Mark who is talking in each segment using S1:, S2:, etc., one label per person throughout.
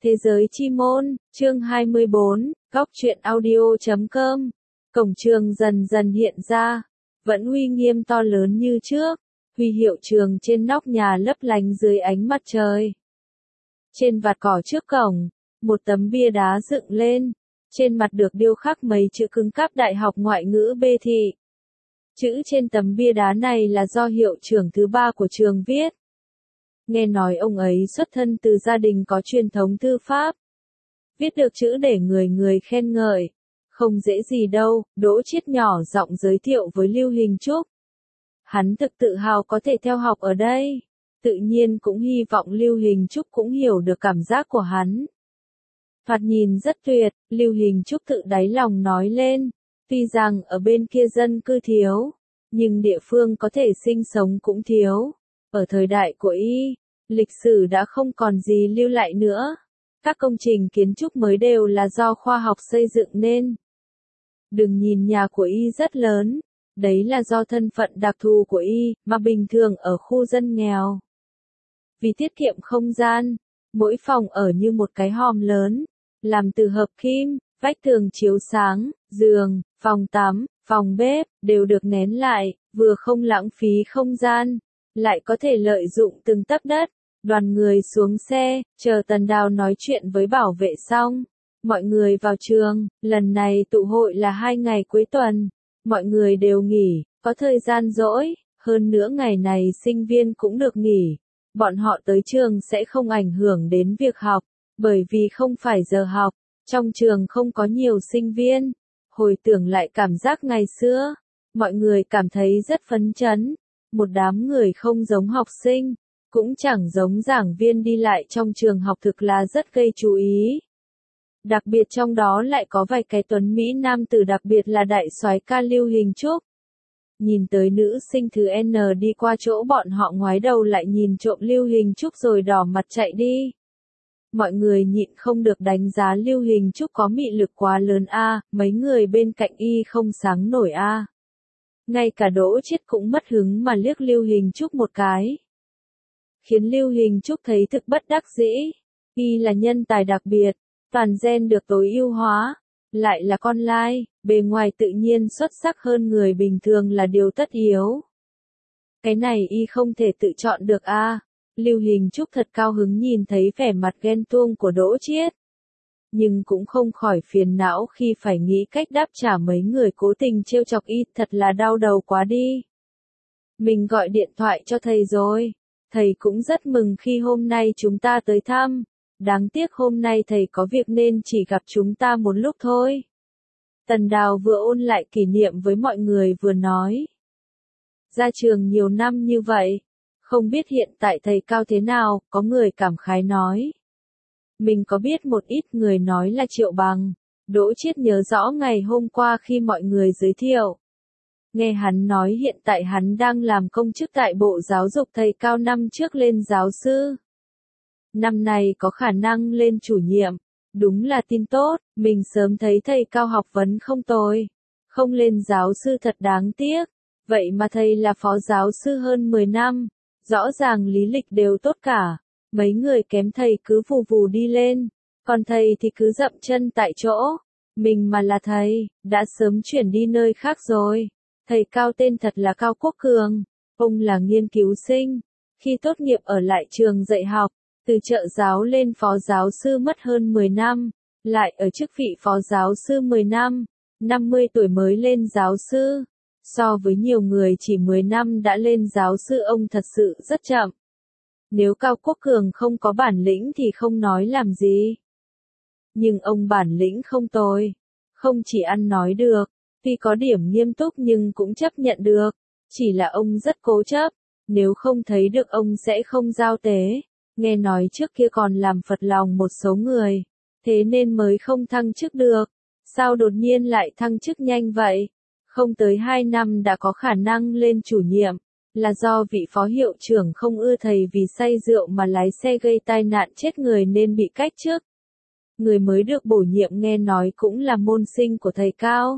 S1: Thế giới chi môn, chương 24, góc truyện audio.com. Cổng trường dần dần hiện ra, vẫn uy nghiêm to lớn như trước, huy hiệu trường trên nóc nhà lấp lánh dưới ánh mặt trời. Trên vạt cỏ trước cổng, một tấm bia đá dựng lên, trên mặt được điêu khắc mấy chữ cứng cáp Đại học Ngoại ngữ B Thị. Chữ trên tấm bia đá này là do hiệu trưởng thứ 3 của trường viết. Nghe nói ông ấy xuất thân từ gia đình có truyền thống thư pháp. Viết được chữ để người người khen ngợi. Không dễ gì đâu, Đỗ Chiết nhỏ giọng giới thiệu với Lưu Hình Trúc. Hắn thực tự hào có thể theo học ở đây. Tự nhiên cũng hy vọng Lưu Hình Trúc cũng hiểu được cảm giác của hắn. Thoạt nhìn rất tuyệt, Lưu Hình Trúc tự đáy lòng nói lên. Tuy rằng ở bên kia dân cư thiếu, nhưng địa phương có thể sinh sống cũng thiếu. Ở thời đại của y, lịch sử đã không còn gì lưu lại nữa. Các công trình kiến trúc mới đều là do khoa học xây dựng nên. Đừng nhìn nhà của y rất lớn, đấy là do thân phận đặc thù của y, mà bình thường ở khu dân nghèo. Vì tiết kiệm không gian, mỗi phòng ở như một cái hòm lớn, làm từ hợp kim, vách tường chiếu sáng, giường, phòng tắm, phòng bếp, đều được nén lại, vừa không lãng phí không gian, lại có thể lợi dụng từng tấc đất. Đoàn người xuống xe, chờ Tần Đào nói chuyện với bảo vệ xong. Mọi người vào trường, lần này tụ hội là 2 ngày cuối tuần. Mọi người đều nghỉ, có thời gian rỗi, hơn nữa ngày này sinh viên cũng được nghỉ. Bọn họ tới trường sẽ không ảnh hưởng đến việc học, bởi vì không phải giờ học, trong trường không có nhiều sinh viên. Hồi tưởng lại cảm giác ngày xưa, mọi người cảm thấy rất phấn chấn. Một đám người không giống học sinh, cũng chẳng giống giảng viên đi lại trong trường học thực là rất gây chú ý. Đặc biệt trong đó lại có vài cái tuấn Mỹ nam tử, đặc biệt là đại soái ca Lưu Hình Trúc. Nhìn tới nữ sinh thứ N đi qua chỗ bọn họ, ngoái đầu lại nhìn trộm Lưu Hình Trúc rồi đỏ mặt chạy đi. Mọi người nhịn không được đánh giá Lưu Hình Trúc có mị lực quá lớn a, mấy người bên cạnh y không sáng nổi a. Ngay cả Đỗ Chiết cũng mất hứng mà liếc Lưu Hình Trúc một cái. Khiến Lưu Hình Trúc thấy thực bất đắc dĩ. Y là nhân tài đặc biệt, toàn gen được tối ưu hóa, lại là con lai, bề ngoài tự nhiên xuất sắc hơn người bình thường là điều tất yếu. Cái này y không thể tự chọn được a. Lưu Hình Trúc thật cao hứng nhìn thấy vẻ mặt ghen tuông của Đỗ Chiết. Nhưng cũng không khỏi phiền não khi phải nghĩ cách đáp trả mấy người cố tình trêu chọc y, thật là đau đầu quá đi. Mình gọi điện thoại cho thầy rồi. Thầy cũng rất mừng khi hôm nay chúng ta tới thăm. Đáng tiếc hôm nay thầy có việc nên chỉ gặp chúng ta một lúc thôi. Tần Đào vừa ôn lại kỷ niệm với mọi người vừa nói. Ra trường nhiều năm như vậy, không biết hiện tại thầy cao thế nào, có người cảm khái nói. Mình có biết một ít người nói là Triệu Bằng. Đỗ Chiết nhớ rõ ngày hôm qua khi mọi người giới thiệu. Nghe hắn nói hiện tại hắn đang làm công chức tại Bộ Giáo dục, thầy cao năm trước lên giáo sư. Năm nay có khả năng lên chủ nhiệm. Đúng là tin tốt, mình sớm thấy thầy cao học vấn không tồi. Không lên giáo sư thật đáng tiếc. Vậy mà thầy là phó giáo sư hơn 10 năm. Rõ ràng lý lịch đều tốt cả. Mấy người kém thầy cứ vù vù đi lên. Còn thầy thì cứ dậm chân tại chỗ. Mình mà là thầy, đã sớm chuyển đi nơi khác rồi. Thầy cao tên thật là Cao Quốc Cường. Ông là nghiên cứu sinh. Khi tốt nghiệp ở lại trường dạy học, từ trợ giáo lên phó giáo sư mất hơn 10 năm. Lại ở chức vị phó giáo sư 10 năm. 50 tuổi mới lên giáo sư. So với nhiều người chỉ 10 năm đã lên giáo sư, ông thật sự rất chậm. Nếu Cao Quốc Cường không có bản lĩnh thì không nói làm gì. Nhưng ông bản lĩnh không tồi. Không chỉ ăn nói được. Tuy có điểm nghiêm túc nhưng cũng chấp nhận được. Chỉ là ông rất cố chấp. Nếu không thấy được ông sẽ không giao tế. Nghe nói trước kia còn làm phật lòng một số người. Thế nên mới không thăng chức được. Sao đột nhiên lại thăng chức nhanh vậy? Không tới 2 năm đã có khả năng lên chủ nhiệm. Là do vị phó hiệu trưởng không ưa thầy vì say rượu mà lái xe gây tai nạn chết người nên bị cách chức. Người mới được bổ nhiệm nghe nói cũng là môn sinh của thầy cao.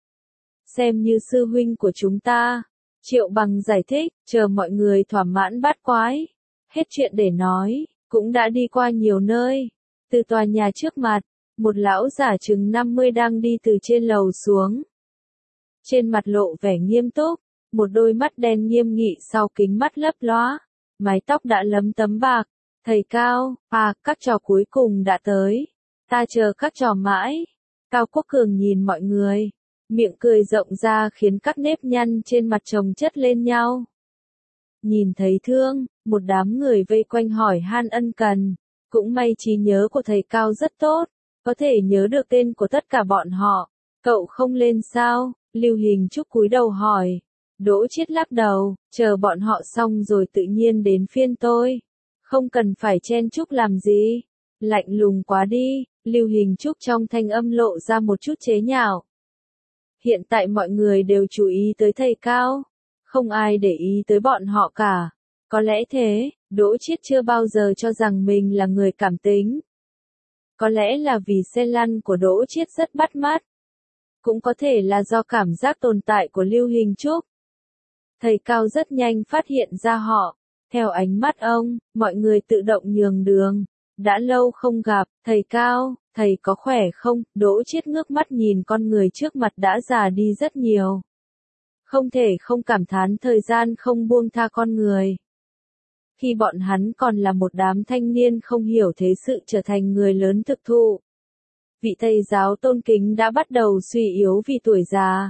S1: Xem như sư huynh của chúng ta. Triệu Bằng giải thích, chờ mọi người thỏa mãn bát quái. Hết chuyện để nói, cũng đã đi qua nhiều nơi. Từ tòa nhà trước mặt, một lão giả chừng 50 đang đi từ trên lầu xuống. Trên mặt lộ vẻ nghiêm túc, một đôi mắt đen nghiêm nghị sau kính mắt lấp lóa, mái tóc đã lấm tấm bạc. Thầy Cao, các trò cuối cùng đã tới. Ta chờ các trò mãi. Cao Quốc Cường nhìn mọi người, miệng cười rộng ra khiến các nếp nhăn trên mặt chồng chất lên nhau. Nhìn thấy Thương, một đám người vây quanh hỏi han ân cần. Cũng may trí nhớ của thầy Cao rất tốt, có thể nhớ được tên của tất cả bọn họ. Cậu không lên sao? Lưu Hình Trúc cúi đầu hỏi. Đỗ Chiết lắc đầu, chờ bọn họ xong rồi tự nhiên đến phiên tôi. Không cần phải chen chúc làm gì. Lạnh lùng quá đi, Lưu Hình Trúc trong thanh âm lộ ra một chút chế nhạo. Hiện tại mọi người đều chú ý tới thầy Cao. Không ai để ý tới bọn họ cả. Có lẽ thế, Đỗ Chiết chưa bao giờ cho rằng mình là người cảm tính. Có lẽ là vì xe lăn của Đỗ Chiết rất bắt mắt. Cũng có thể là do cảm giác tồn tại của Lưu Hình Trúc. Thầy Cao rất nhanh phát hiện ra họ. Theo ánh mắt ông, mọi người tự động nhường đường. Đã lâu không gặp, thầy Cao, thầy có khỏe không? Đỗ Chiết ngước mắt nhìn con người trước mặt đã già đi rất nhiều. Không thể không cảm thán thời gian không buông tha con người. Khi bọn hắn còn là một đám thanh niên không hiểu thế sự trở thành người lớn thực thụ. Vị thầy giáo tôn kính đã bắt đầu suy yếu vì tuổi già.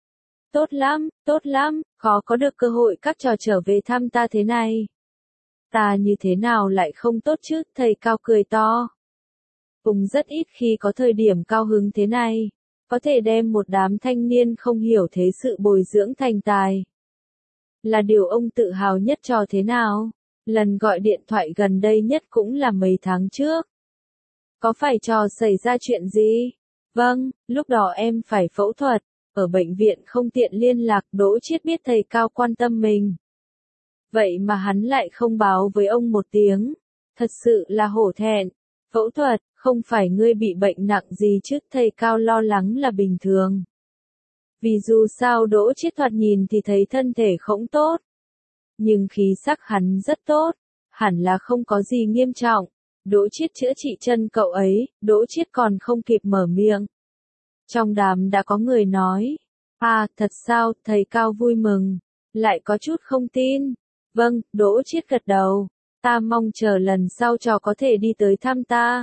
S1: Tốt lắm, khó có được cơ hội các trò trở về thăm ta thế này. Ta như thế nào lại không tốt chứ, thầy Cao cười to. Cũng rất ít khi có thời điểm cao hứng thế này, có thể đem một đám thanh niên không hiểu thế sự bồi dưỡng thành tài. Là điều ông tự hào nhất cho thế nào? Lần gọi điện thoại gần đây nhất cũng là mấy tháng trước. Có phải trò xảy ra chuyện gì? Vâng, lúc đó em phải phẫu thuật, ở bệnh viện không tiện liên lạc. Đỗ Chiết biết thầy Cao quan tâm mình. Vậy mà hắn lại không báo với ông một tiếng. Thật sự là hổ thẹn. Phẫu thuật, không phải ngươi bị bệnh nặng gì chứ? Thầy Cao lo lắng là bình thường. Vì dù sao Đỗ Chiết thoạt nhìn thì thấy thân thể không tốt. Nhưng khí sắc hắn rất tốt. Hẳn là không có gì nghiêm trọng. Đỗ Chiết chữa trị chân cậu ấy, Đỗ Chiết còn không kịp mở miệng. Trong đám đã có người nói. Thật sao? Thầy Cao vui mừng. Lại có chút không tin. Vâng, Đỗ Chiết gật đầu. Ta mong chờ lần sau trò có thể đi tới thăm ta.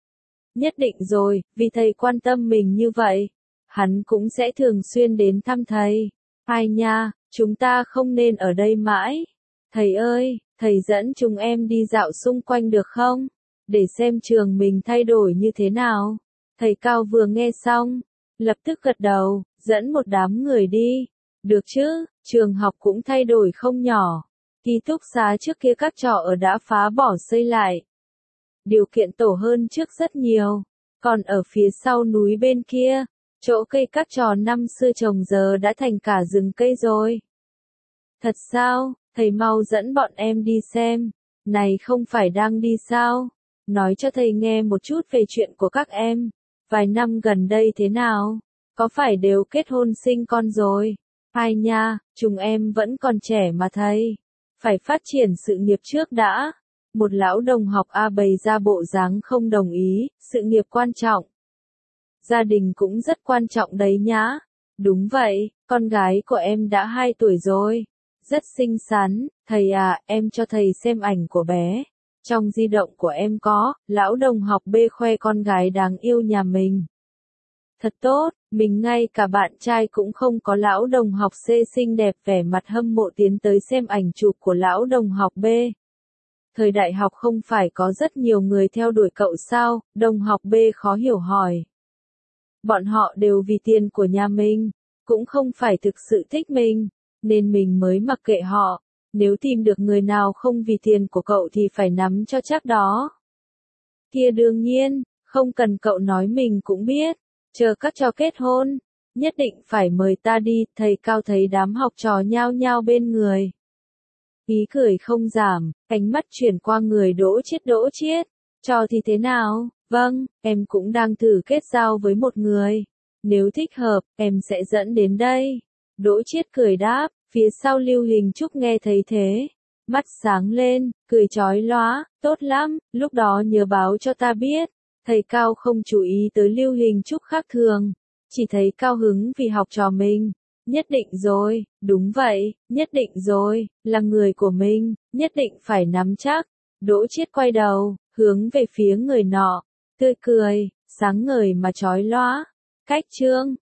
S1: Nhất định rồi, vì thầy quan tâm mình như vậy. Hắn cũng sẽ thường xuyên đến thăm thầy. Ai nha, chúng ta không nên ở đây mãi. Thầy ơi, thầy dẫn chúng em đi dạo xung quanh được không? Để xem trường mình thay đổi như thế nào. Thầy Cao vừa nghe xong, lập tức gật đầu, dẫn một đám người đi. Được chứ, trường học cũng thay đổi không nhỏ. Ký túc xá trước kia các trò ở đã phá bỏ xây lại. Điều kiện tổ hơn trước rất nhiều. Còn ở phía sau núi bên kia, chỗ cây các trò năm xưa trồng giờ đã thành cả rừng cây rồi. Thật sao? Thầy mau dẫn bọn em đi xem. Này không phải đang đi sao? Nói cho thầy nghe một chút về chuyện của các em. Vài năm gần đây thế nào? Có phải đều kết hôn sinh con rồi? Ai nha, chúng em vẫn còn trẻ mà thầy. Phải phát triển sự nghiệp trước đã. Một lão đồng học bày ra bộ dáng không đồng ý, sự nghiệp quan trọng. Gia đình cũng rất quan trọng đấy nhá. Đúng vậy, con gái của em đã 2 tuổi rồi. Rất xinh xắn, thầy em cho thầy xem ảnh của bé. Trong di động của em có, lão đồng học B khoe con gái đáng yêu nhà mình. Thật tốt, mình ngay cả bạn trai cũng không có. Lão đồng học C xinh đẹp vẻ mặt hâm mộ tiến tới xem ảnh chụp của lão đồng học B. Thời đại học không phải có rất nhiều người theo đuổi cậu sao? Đồng học B khó hiểu hỏi. Bọn họ đều vì tiền của nhà mình, cũng không phải thực sự thích mình, nên mình mới mặc kệ họ. Nếu tìm được người nào không vì tiền của cậu thì phải nắm cho chắc đó. Kia đương nhiên, không cần cậu nói mình cũng biết. Chờ các trò kết hôn, nhất định phải mời ta đi. Thầy Cao thấy đám học trò nhao nhao bên người. Ý cười không giảm, ánh mắt chuyển qua người Đỗ Chiết. Trò thì thế nào? Vâng, em cũng đang thử kết giao với một người. Nếu thích hợp, em sẽ dẫn đến đây. Đỗ Chiết cười đáp, phía sau Lưu Hình Trúc nghe thấy thế. mắt sáng lên, cười chói lóa, tốt lắm, lúc đó nhớ báo cho ta biết. Thầy Cao không chú ý tới Lưu Hình Trúc khác thường, chỉ thấy cao hứng vì học trò mình. Nhất định rồi, đúng vậy, nhất định rồi, là người của mình, nhất định phải nắm chắc. Đỗ Chiết quay đầu, hướng về phía người nọ, tươi cười, sáng ngời mà chói lóa. Cách Trương